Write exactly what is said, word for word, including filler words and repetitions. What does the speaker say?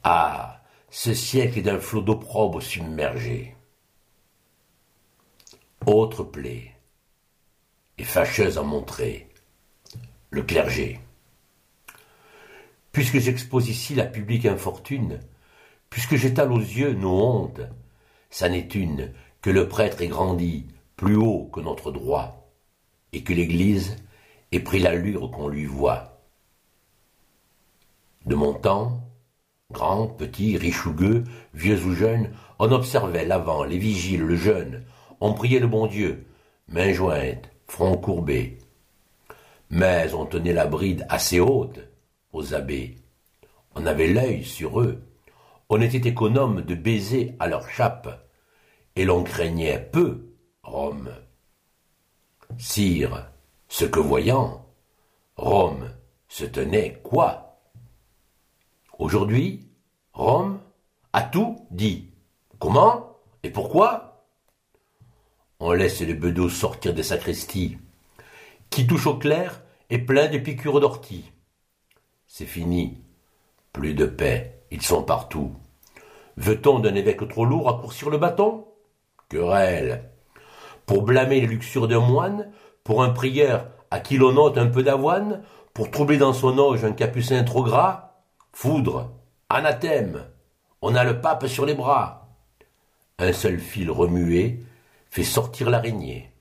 Ah, ce siècle est d'un flot d'opprobre submergé. Autre plaie, et fâcheuse à montrer, le clergé. Puisque j'expose ici la publique infortune, puisque j'étale aux yeux nos hontes, ça n'est une que le prêtre est grandi plus haut que notre droit, et que l'Église ait pris l'allure qu'on lui voit. De mon temps, grands, petits, riches ou gueux, vieux ou jeunes, on observait l'avant, les vigiles, le jeûne, on priait le bon Dieu, mains jointes, front courbé. Mais on tenait la bride assez haute aux abbés. On avait l'œil sur eux. On était économe de baiser à leur chape. Et l'on craignait peu Rome. Sire, ce que voyant, Rome se tenait quoi? Aujourd'hui, Rome a tout dit. Comment et pourquoi? On laisse les bedeaux sortir des sacristies. Qui touche au clerc est plein de piqûres d'ortie. C'est fini. Plus de paix, ils sont partout. Veut-on d'un évêque trop lourd raccourcir le bâton? Querelle. Pour blâmer les luxures d'un moine, pour un prieur à qui l'on ôte un peu d'avoine, pour troubler dans son auge un capucin trop gras, foudre, anathème, on a le pape sur les bras. Un seul fil remué fait sortir l'araignée.